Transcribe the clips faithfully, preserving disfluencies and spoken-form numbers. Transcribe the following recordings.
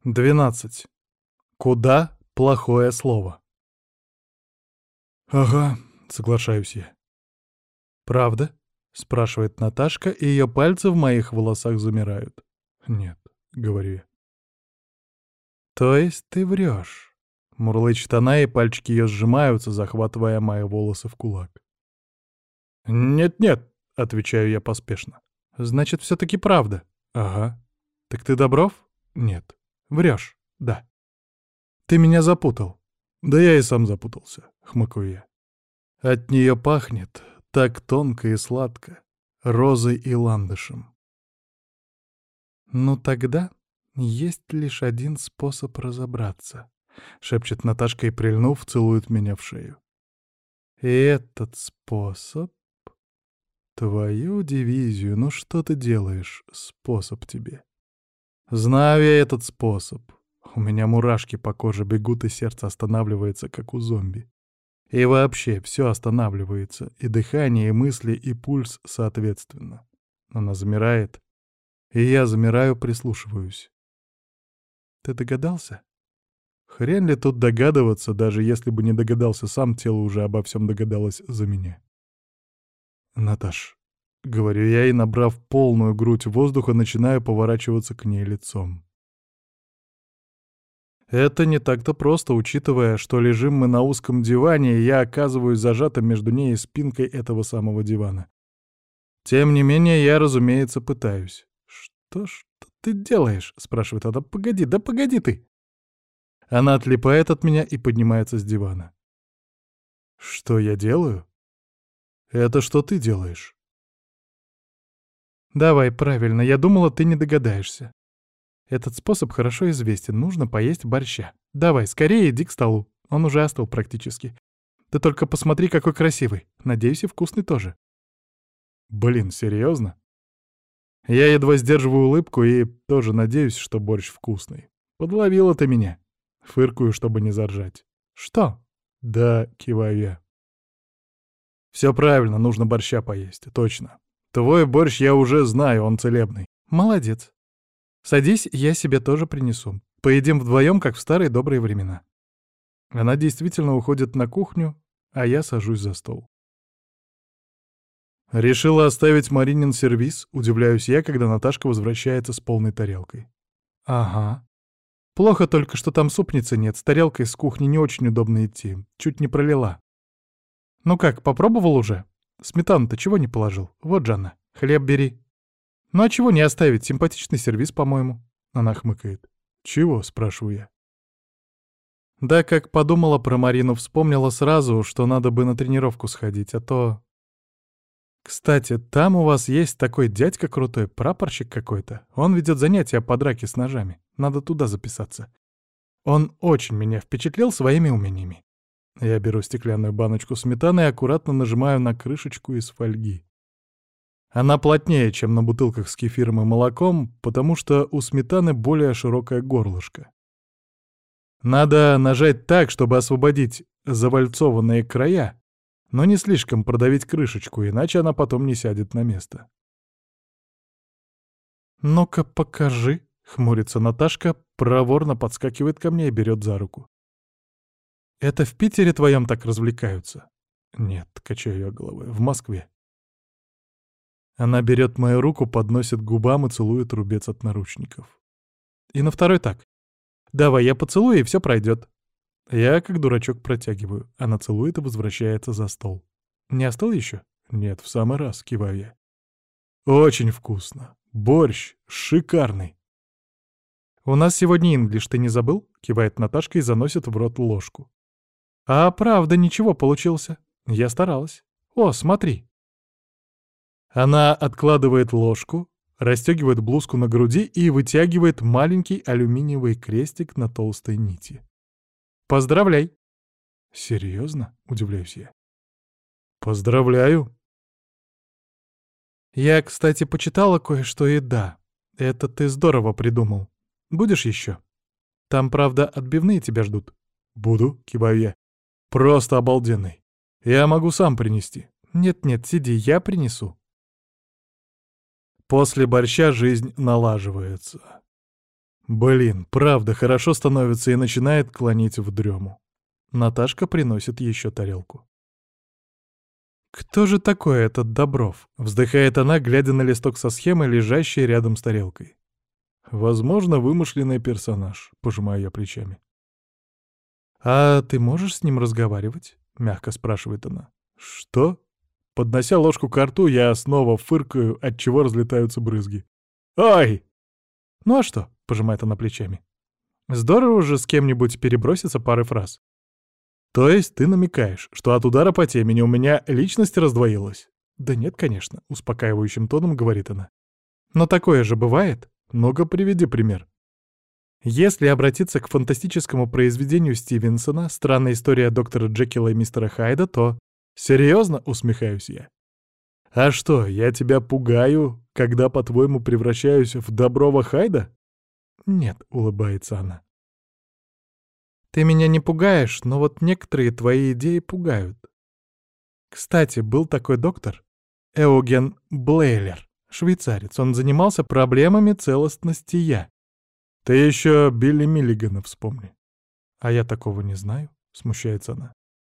Двенадцать. Куда плохое слово? Ага, соглашаюсь я. Правда? Спрашивает Наташка, и ее пальцы в моих волосах замирают. Нет, говорю я. То есть ты врешь? Мурлычет она, и пальчики ее сжимаются, захватывая мои волосы в кулак. «Нет-нет», — отвечаю я поспешно. «Значит, все-таки правда?» «Ага». «Так ты Добров?» «Нет». «Врешь?» «Да». «Ты меня запутал». «Да я и сам запутался», — хмыкаю я. От нее пахнет так тонко и сладко, розой и ландышем. «Ну тогда есть лишь один способ разобраться», — шепчет Наташка и, прильнув, целует меня в шею. «И этот способ...» «Твою дивизию, ну что ты делаешь? Способ тебе». «Знаю я этот способ. У меня мурашки по коже бегут, и сердце останавливается, как у зомби. И вообще все останавливается, и дыхание, и мысли, и пульс соответственно. Она замирает, и я замираю, прислушиваюсь. Ты догадался?» Хрен ли тут догадываться, даже если бы не догадался сам, тело уже обо всем догадалось за меня. «Наташ», — говорю я, и, набрав полную грудь воздуха, начинаю поворачиваться к ней лицом. Это не так-то просто, учитывая, что лежим мы на узком диване, и я оказываюсь зажатым между ней и спинкой этого самого дивана. Тем не менее, я, разумеется, пытаюсь. «Что, что ты делаешь?» — спрашивает она. «Погоди, да погоди ты!» Она отлипает от меня и поднимается с дивана. «Что я делаю?» «Это что ты делаешь?» «Давай, правильно, я думала, ты не догадаешься. Этот способ хорошо известен, нужно поесть борща. Давай, скорее иди к столу, он уже остыл практически. Ты только посмотри, какой красивый. Надеюсь, и вкусный тоже». «Блин, серьезно?» Я едва сдерживаю улыбку и тоже надеюсь, что борщ вкусный. Подловила ты меня. Фыркую, чтобы не заржать. «Что?» «Да», — киваю я. «Все правильно, нужно борща поесть, точно. Твой борщ я уже знаю, он целебный». «Молодец. Садись, я себе тоже принесу. Поедим вдвоем, как в старые добрые времена». Она действительно уходит на кухню, а я сажусь за стол. «Решила оставить Маринин сервиз?» — удивляюсь я, когда Наташка возвращается с полной тарелкой. «Ага. Плохо только, что там супницы нет, с тарелкой с кухни не очень удобно идти. Чуть не пролила. Ну как, попробовал уже? Сметану-то чего не положил? Вот же она. Хлеб бери». «Ну а чего не оставить? Симпатичный сервиз, по-моему». Она хмыкает. «Чего?» — спрашиваю я. Да, как подумала про Марину, вспомнила сразу, что надо бы на тренировку сходить, а то... Кстати, там у вас есть такой дядька крутой, прапорщик какой-то. Он ведет занятия по драке с ножами. Надо туда записаться. Он очень меня впечатлил своими умениями. Я беру стеклянную баночку сметаны и аккуратно нажимаю на крышечку из фольги. Она плотнее, чем на бутылках с кефиром и молоком, потому что у сметаны более широкое горлышко. Надо нажать так, чтобы освободить завальцованные края, но не слишком продавить крышечку, иначе она потом не сядет на место. «Ну-ка, покажи», — хмурится Наташка, проворно подскакивает ко мне и берет за руку. «Это в Питере твоем так развлекаются?» «Нет», — качаю я головой, — «в Москве». Она берет мою руку, подносит к губам и целует рубец от наручников. И на второй так. «Давай, я поцелую, и все пройдет». Я, как дурачок, протягиваю. Она целует и возвращается за стол. «Не остыл еще?» «Нет, в самый раз», — киваю я. «Очень вкусно. Борщ шикарный». «У нас сегодня инглиш, ты не забыл?» — кивает Наташка и заносит в рот ложку. «А правда, ничего получился. Я старалась. О, смотри». Она откладывает ложку, расстегивает блузку на груди и вытягивает маленький алюминиевый крестик на толстой нити. «Поздравляй!» «Серьезно?» — удивляюсь я. «Поздравляю!» «Я, кстати, почитала кое-что, и да, это ты здорово придумал. Будешь еще? Там, правда, отбивные тебя ждут». «Буду», — киваю я. «Просто обалденный. Я могу сам принести». «Нет-нет, сиди, я принесу». После борща жизнь налаживается. Блин, правда, хорошо становится и начинает клонить в дрему. Наташка приносит еще тарелку. «Кто же такой этот Добров?» — вздыхает она, глядя на листок со схемой, лежащий рядом с тарелкой. «Возможно, вымышленный персонаж», — пожимаю я плечами. «А ты можешь с ним разговаривать?» — мягко спрашивает она. «Что?» Поднося ложку к рту, я снова фыркаю, отчего разлетаются брызги. «Ай!» «Ну а что?» — пожимает она плечами. «Здорово же с кем-нибудь переброситься парой фраз». «То есть ты намекаешь, что от удара по темени у меня личность раздвоилась?» «Да нет, конечно», — успокаивающим тоном говорит она. «Но такое же бывает. Ну-ка, приведи пример». Если обратиться к фантастическому произведению Стивенсона «Странная история доктора Джекила и мистера Хайда», то... Серьезно, усмехаюсь я. «А что, я тебя пугаю, когда, по-твоему, превращаюсь в Доброва Хайда?» «Нет», — улыбается она. «Ты меня не пугаешь, но вот некоторые твои идеи пугают. Кстати, был такой доктор, Эоген Блейлер, швейцарец. Он занимался проблемами целостности «я». Ты еще Билли Миллигана вспомни». «А я такого не знаю», — смущается она.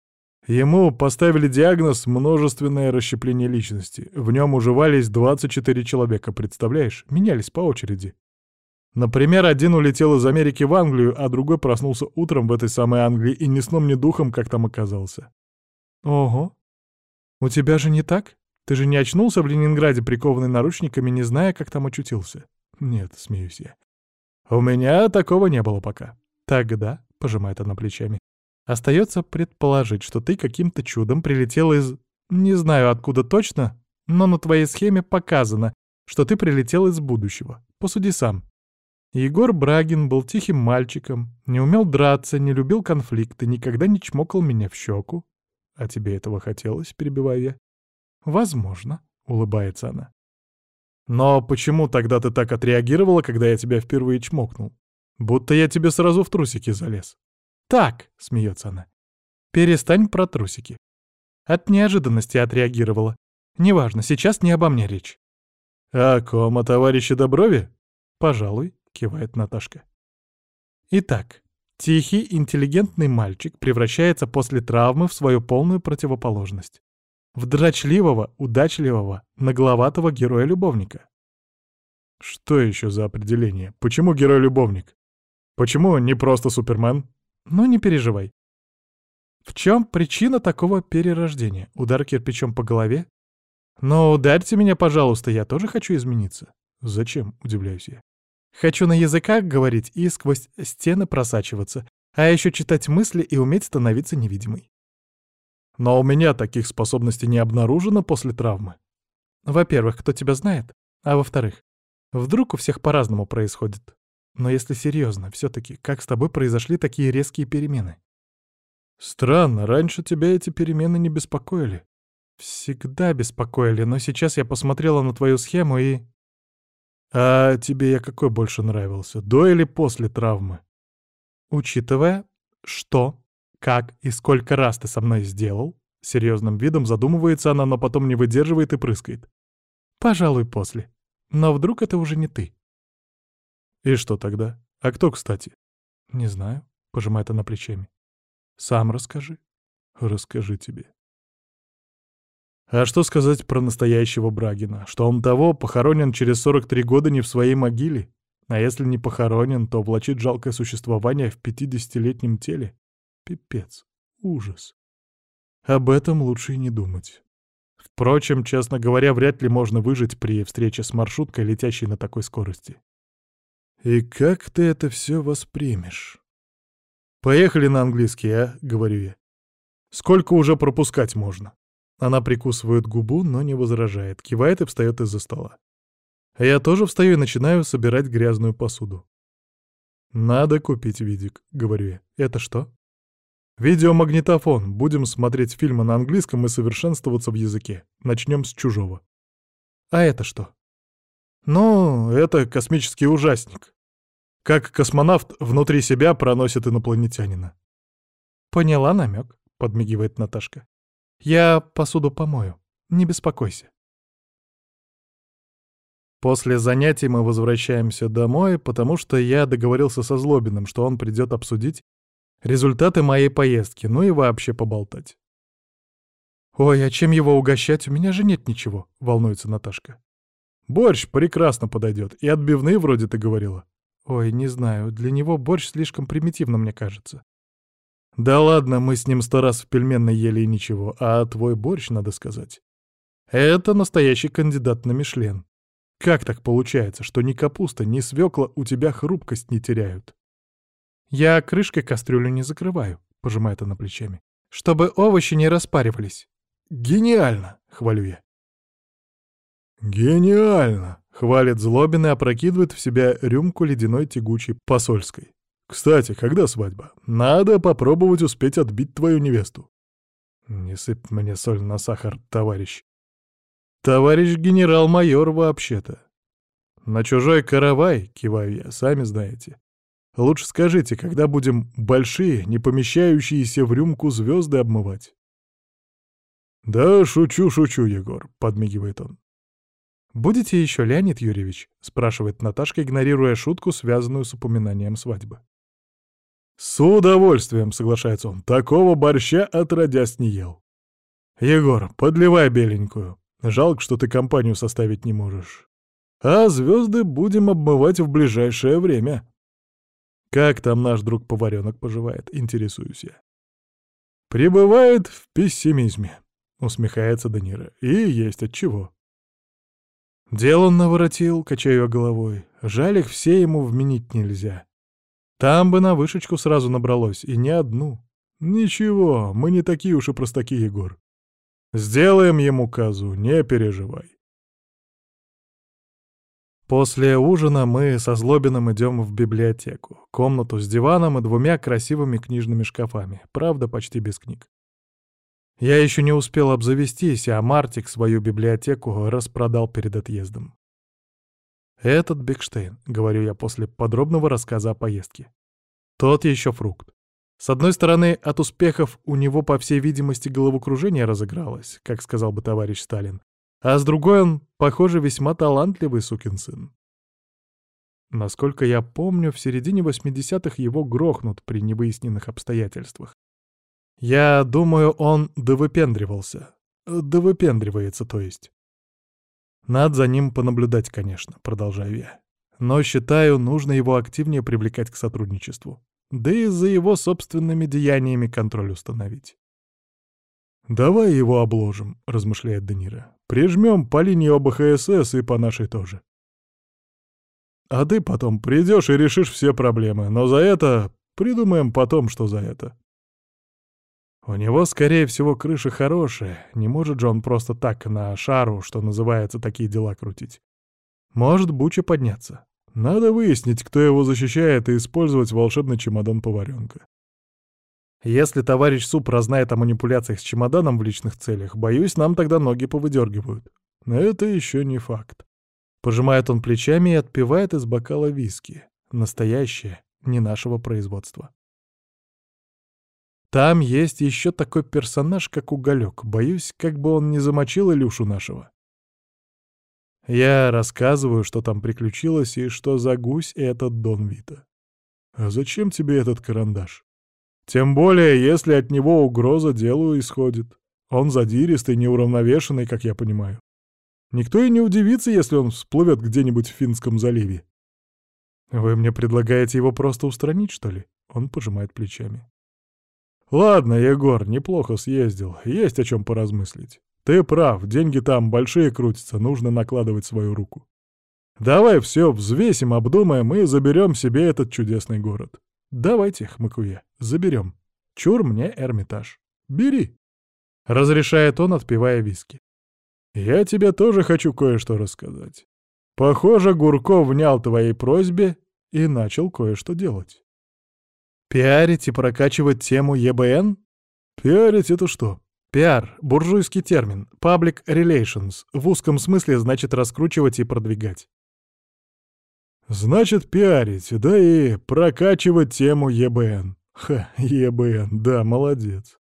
Ему поставили диагноз «множественное расщепление личности». В нем уживались двадцать четыре человека, представляешь? Менялись по очереди. Например, один улетел из Америки в Англию, а другой проснулся утром в этой самой Англии и ни сном, ни духом, как там оказался. Ого. У тебя же не так? Ты же не очнулся в Ленинграде, прикованный наручниками, не зная, как там очутился? Нет, смеюсь я. У меня такого не было пока. Тогда, пожимает она плечами, остается предположить, что ты каким-то чудом прилетел из... Не знаю, откуда точно, но на твоей схеме показано, что ты прилетел из будущего. Посуди сам. Егор Брагин был тихим мальчиком, не умел драться, не любил конфликты, никогда не чмокал меня в щеку. А тебе этого хотелось, перебиваю я. Возможно, улыбается она. Но почему тогда ты так отреагировала, когда я тебя впервые чмокнул? Будто я тебе сразу в трусики залез. Так, смеется она. Перестань про трусики. От неожиданности отреагировала. Неважно, сейчас не обо мне речь. О ком, о товарище Доброве? Пожалуй, кивает Наташка. Итак, тихий, интеллигентный мальчик превращается после травмы в свою полную противоположность. В дрочливого, удачливого, нагловатого героя-любовника. Что еще за определение? Почему герой-любовник? Почему не просто Супермен? Ну, не переживай. В чем причина такого перерождения? Удар кирпичом по голове? Но ударьте меня, пожалуйста, я тоже хочу измениться. Зачем, удивляюсь я. Хочу на языках говорить и сквозь стены просачиваться, а еще читать мысли и уметь становиться невидимой. Но у меня таких способностей не обнаружено после травмы. Во-первых, кто тебя знает? А во-вторых, вдруг у всех по-разному происходит. Но если серьезно, все-таки, как с тобой произошли такие резкие перемены? Странно, раньше тебя эти перемены не беспокоили. Всегда беспокоили, но сейчас я посмотрела на твою схему и... А тебе я какой больше нравился, до или после травмы? Учитывая, что, как и сколько раз ты со мной сделал, серьезным видом задумывается она, но потом не выдерживает и прыскает. Пожалуй, после. Но вдруг это уже не ты? И что тогда? А кто, кстати? Не знаю, пожимает она плечами. Сам расскажи. Расскажи тебе. А что сказать про настоящего Брагина? Что он того похоронен через сорок три года не в своей могиле? А если не похоронен, то влачит жалкое существование в пятидесятилетнем теле? Пипец. Ужас. Об этом лучше и не думать. Впрочем, честно говоря, вряд ли можно выжить при встрече с маршруткой, летящей на такой скорости. И как ты это все воспримешь? «Поехали на английский, а?» — говорю я. «Сколько уже пропускать можно?» Она прикусывает губу, но не возражает, кивает и встает из-за стола. А я тоже встаю и начинаю собирать грязную посуду. «Надо купить видик», — говорю я. «Это что?» «Видеомагнитофон. Будем смотреть фильмы на английском и совершенствоваться в языке. Начнем с чужого». «А это что?» «Ну, это космический ужасник. Как космонавт внутри себя проносит инопланетянина». «Поняла намек», — подмигивает Наташка. «Я посуду помою. Не беспокойся». После занятий мы возвращаемся домой, потому что я договорился со Злобиным, что он придет обсудить результаты моей поездки, ну и вообще поболтать. «Ой, а чем его угощать? У меня же нет ничего», — волнуется Наташка. «Борщ прекрасно подойдет, и отбивные вроде ты говорила». «Ой, не знаю, для него борщ слишком примитивно, мне кажется». «Да ладно, мы с ним сто раз в пельменной ели и ничего, а твой борщ, надо сказать. Это настоящий кандидат на Мишлен. Как так получается, что ни капуста, ни свекла у тебя хрупкость не теряют?» «Я крышкой кастрюлю не закрываю», — пожимает она плечами, «чтобы овощи не распаривались». «Гениально!» — хвалю я. «Гениально!» — хвалит Злобин и опрокидывает в себя рюмку ледяной тягучей посольской. «Кстати, когда свадьба? Надо попробовать успеть отбить твою невесту». «Не сыпь мне соль на сахар, товарищ». «Товарищ генерал-майор вообще-то». «На чужой каравай», — киваю я, сами знаете. «Лучше скажите, когда будем большие, не помещающиеся в рюмку звезды обмывать?» «Да шучу, шучу, Егор», — подмигивает он. «Будете еще, Леонид Юрьевич?» — спрашивает Наташка, игнорируя шутку, связанную с упоминанием свадьбы. «С удовольствием», — соглашается он, — «такого борща отродясь не ел». «Егор, подливай беленькую. Жалко, что ты компанию составить не можешь. А звезды будем обмывать в ближайшее время». «Как там наш друг-поваренок поживает?» — интересуюсь я. «Пребывает в пессимизме», — усмехается Де Ниро. «И есть отчего». «Дел он наворотил», — качаю я головой. «Жаль, их все ему вменить нельзя. Там бы на вышечку сразу набралось, и не одну». «Ничего, мы не такие уж и простаки, Егор. Сделаем ему казу, не переживай». После ужина мы со Злобиным идем в библиотеку, комнату с диваном и двумя красивыми книжными шкафами, правда, почти без книг. Я еще не успел обзавестись, а Мартик свою библиотеку распродал перед отъездом. «Этот Бекштейн», — говорю я после подробного рассказа о поездке. «Тот еще фрукт. С одной стороны, от успехов у него, по всей видимости, головокружение разыгралось, как сказал бы товарищ Сталин, а с другой он, похоже, весьма талантливый сукин сын. Насколько я помню, в середине восьмидесятых его грохнут при невыясненных обстоятельствах. Я думаю, он довыпендривался. Довыпендривается, то есть. Надо за ним понаблюдать, конечно, продолжаю я. Но считаю, нужно его активнее привлекать к сотрудничеству. Да и за его собственными деяниями контроль установить. «Давай его обложим», — размышляет Де Ниро. «Прижмем по линии о бэ ха эс эс и по нашей тоже. А ты потом придешь и решишь все проблемы, но за это придумаем потом, что за это». У него, скорее всего, крыша хорошая, не может же он просто так на шару, что называется, такие дела крутить. Может буча подняться. Надо выяснить, кто его защищает, и использовать волшебный чемодан поваренка. Если товарищ Суп прознает о манипуляциях с чемоданом в личных целях, боюсь, нам тогда ноги повыдергивают. Но это еще не факт. Пожимает он плечами и отпивает из бокала виски. Настоящее, не нашего производства. Там есть еще такой персонаж, как Уголек. Боюсь, как бы он не замочил Илюшу нашего. Я рассказываю, что там приключилось и что за гусь этот Дон Вито. А зачем тебе этот карандаш? Тем более, если от него угроза делу исходит. Он задиристый, неуравновешенный, как я понимаю. Никто и не удивится, если он всплывет где-нибудь в Финском заливе. Вы мне предлагаете его просто устранить, что ли? Он пожимает плечами. Ладно, Егор, неплохо съездил, есть о чем поразмыслить. Ты прав, деньги там большие крутятся, нужно накладывать свою руку. Давай все взвесим, обдумаем и заберем себе этот чудесный город. Давайте, хмыкаю я, заберем. Чур мне Эрмитаж. Бери. Разрешает он, отпивая виски. Я тебе тоже хочу кое-что рассказать. Похоже, Гурков внял твоей просьбе и начал кое-что делать. Пиарить и прокачивать тему е бэ эн? Пиарить — это что? Пиар — буржуйский термин. Public relations. В узком смысле значит раскручивать и продвигать. Значит, пиарить, да и прокачивать тему е бэ эн. Ха, е бэ эн, да, молодец.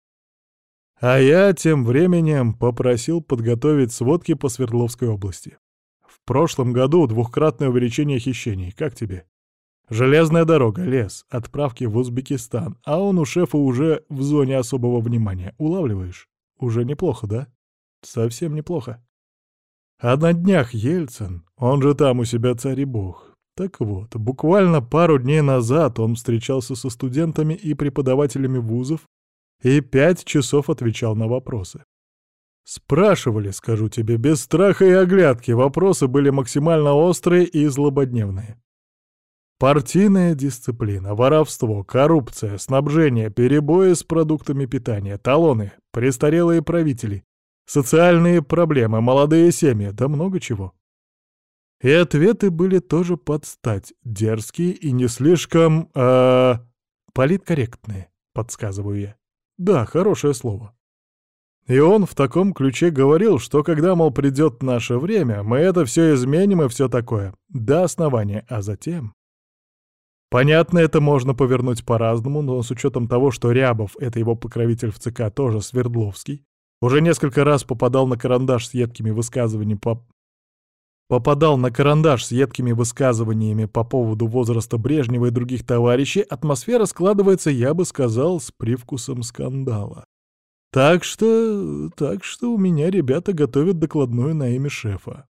А я тем временем попросил подготовить сводки по Свердловской области. В прошлом году двухкратное увеличение хищений. Как тебе? Железная дорога, лес, отправки в Узбекистан, а он у шефа уже в зоне особого внимания. Улавливаешь? Уже неплохо, да? Совсем неплохо. А на днях Ельцин, он же там у себя царь и бог. Так вот, буквально пару дней назад он встречался со студентами и преподавателями вузов и пять часов отвечал на вопросы. Спрашивали, скажу тебе, без страха и оглядки, вопросы были максимально острые и злободневные. Партийная дисциплина, воровство, коррупция, снабжение, перебои с продуктами питания, талоны, престарелые правители, социальные проблемы, молодые семьи, да много чего. И ответы были тоже под стать, дерзкие и не слишком, э, политкорректные, подсказываю я. Да, хорошее слово. И он в таком ключе говорил, что когда, мол, придет наше время, мы это все изменим и все такое, до основания, а затем... Понятно, это можно повернуть по-разному, но с учетом того, что Рябов, это его покровитель в ЦК, тоже Свердловский, уже несколько раз попадал на карандаш с едкими высказываниями по... попадал на карандаш с едкими высказываниями по поводу возраста Брежнева и других товарищей, атмосфера складывается, я бы сказал, с привкусом скандала. Так что... так что у меня ребята готовят докладную на имя шефа.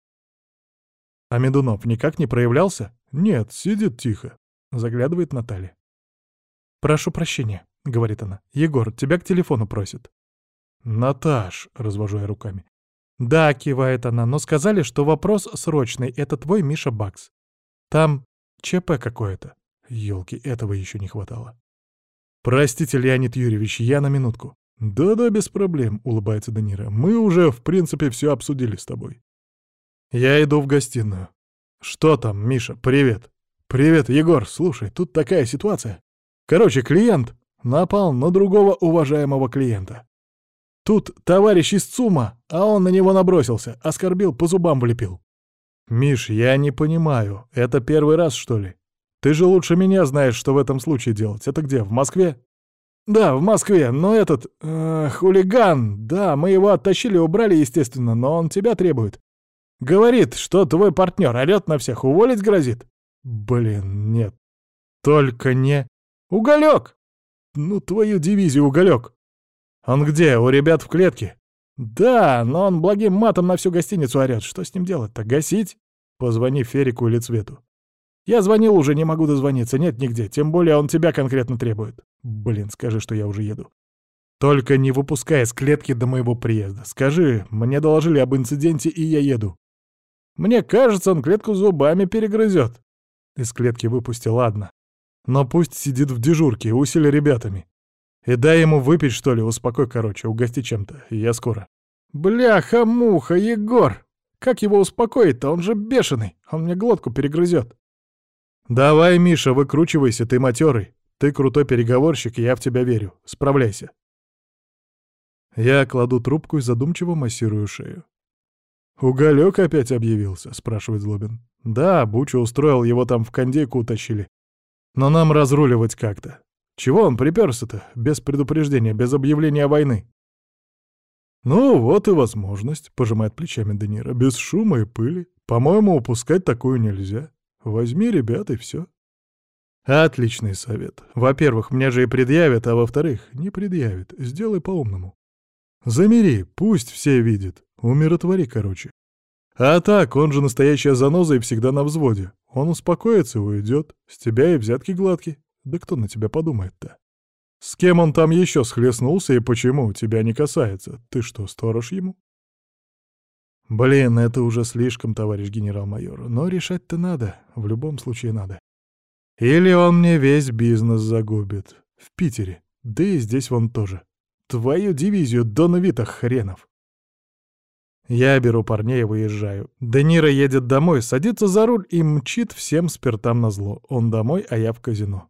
А Медунов никак не проявлялся? Нет, сидит тихо. Заглядывает Наталья. «Прошу прощения», — говорит она. «Егор, тебя к телефону просит». «Наташ», — развожу я руками. «Да», — кивает она, — «но сказали, что вопрос срочный. Это твой Миша Бакс. Там ЧП какое-то». Ёлки, этого еще не хватало. «Простите, Леонид Юрьевич, я на минутку». «Да-да, без проблем», — улыбается Де Ниро. «Мы уже, в принципе, все обсудили с тобой». Я иду в гостиную. «Что там, Миша? Привет». «Привет, Егор. Слушай, тут такая ситуация. Короче, клиент напал на другого уважаемого клиента. Тут товарищ из ЦУМа, а он на него набросился, оскорбил, по зубам влепил». «Миш, я не понимаю. Это первый раз, что ли? Ты же лучше меня знаешь, что в этом случае делать. Это где, в Москве?» «Да, в Москве, но этот... Э, хулиган, да, мы его оттащили, убрали, естественно, но он тебя требует. Говорит, что твой партнер орёт на всех, уволить грозит». «Блин, нет. Только не... Уголек! Ну, твою дивизию, Уголек! Он где, у ребят в клетке?» «Да, но он благим матом на всю гостиницу орёт. Что с ним делать-то? Гасить?» «Позвони Ферику или Цвету». «Я звонил уже, не могу дозвониться. Нет нигде. Тем более он тебя конкретно требует». «Блин, скажи, что я уже еду. Только не выпускай из клетки до моего приезда. Скажи, мне доложили об инциденте, и я еду». «Мне кажется, он клетку зубами перегрызет». «Из клетки выпусти, ладно. Но пусть сидит в дежурке, усили ребятами. И дай ему выпить, что ли, успокой, короче, угости чем-то, я скоро». «Бляха-муха, Егор! Как его успокоить-то? Он же бешеный, он мне глотку перегрызет». «Давай, Миша, выкручивайся, ты матерый. Ты крутой переговорщик, и я в тебя верю. Справляйся». Я кладу трубку и задумчиво массирую шею. «Уголек опять объявился?» — спрашивает Злобин. «Да, Буча устроил, его там в кондейку утащили. Но нам разруливать как-то. Чего он припёрся-то? Без предупреждения, без объявления войны». «Ну, вот и возможность», — пожимает плечами Де Ниро. «Без шума и пыли. По-моему, упускать такую нельзя. Возьми ребят, и всё». «Отличный совет. Во-первых, мне же и предъявят, а во-вторых, не предъявят. Сделай по-умному. Замери, пусть все видят. Умиротвори, короче. А так, он же настоящая заноза и всегда на взводе. Он успокоится и уйдет. С тебя и взятки гладки. Да кто на тебя подумает-то? С кем он там еще схлестнулся и почему, тебя не касается. Ты что, сторож ему?» «Блин, это уже слишком, товарищ генерал-майор. Но решать-то надо. В любом случае надо. Или он мне весь бизнес загубит. В Питере. Да и здесь вон тоже. Твою дивизию Дона Вита хренов». Я беру парней и выезжаю. Де Ниро едет домой, садится за руль и мчит всем спиртам назло. Он домой, а я в казино.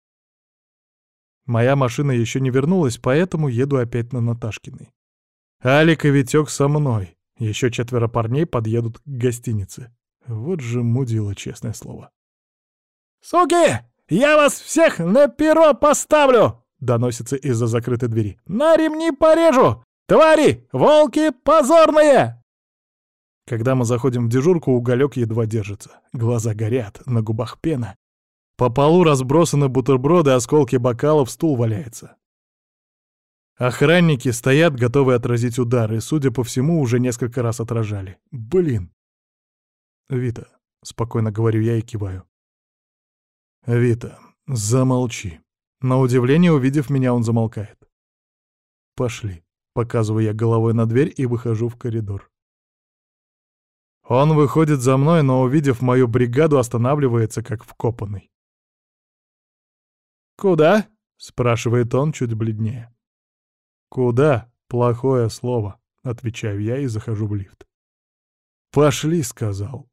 Моя машина еще не вернулась, поэтому еду опять на Наташкиной. Алик и Витек со мной. Еще четверо парней подъедут к гостинице. Вот же мудила, честное слово. «Суки! Я вас всех на перо поставлю!» — доносится из-за закрытой двери. «На ремни порежу! Твари! Волки позорные!» Когда мы заходим в дежурку, Уголек едва держится. Глаза горят, на губах пена. По полу разбросаны бутерброды, осколки бокалов, стул валяется. Охранники стоят, готовые отразить удар, и, судя по всему, уже несколько раз отражали. Блин. «Вита», — спокойно говорю я и киваю. «Вита, замолчи». На удивление, увидев меня, он замолкает. «Пошли», — показываю я головой на дверь и выхожу в коридор. Он выходит за мной, но, увидев мою бригаду, останавливается, как вкопанный. «Куда?» — спрашивает он чуть бледнее. «Куда? Плохое слово», — отвечаю я и захожу в лифт. «Пошли», — сказал.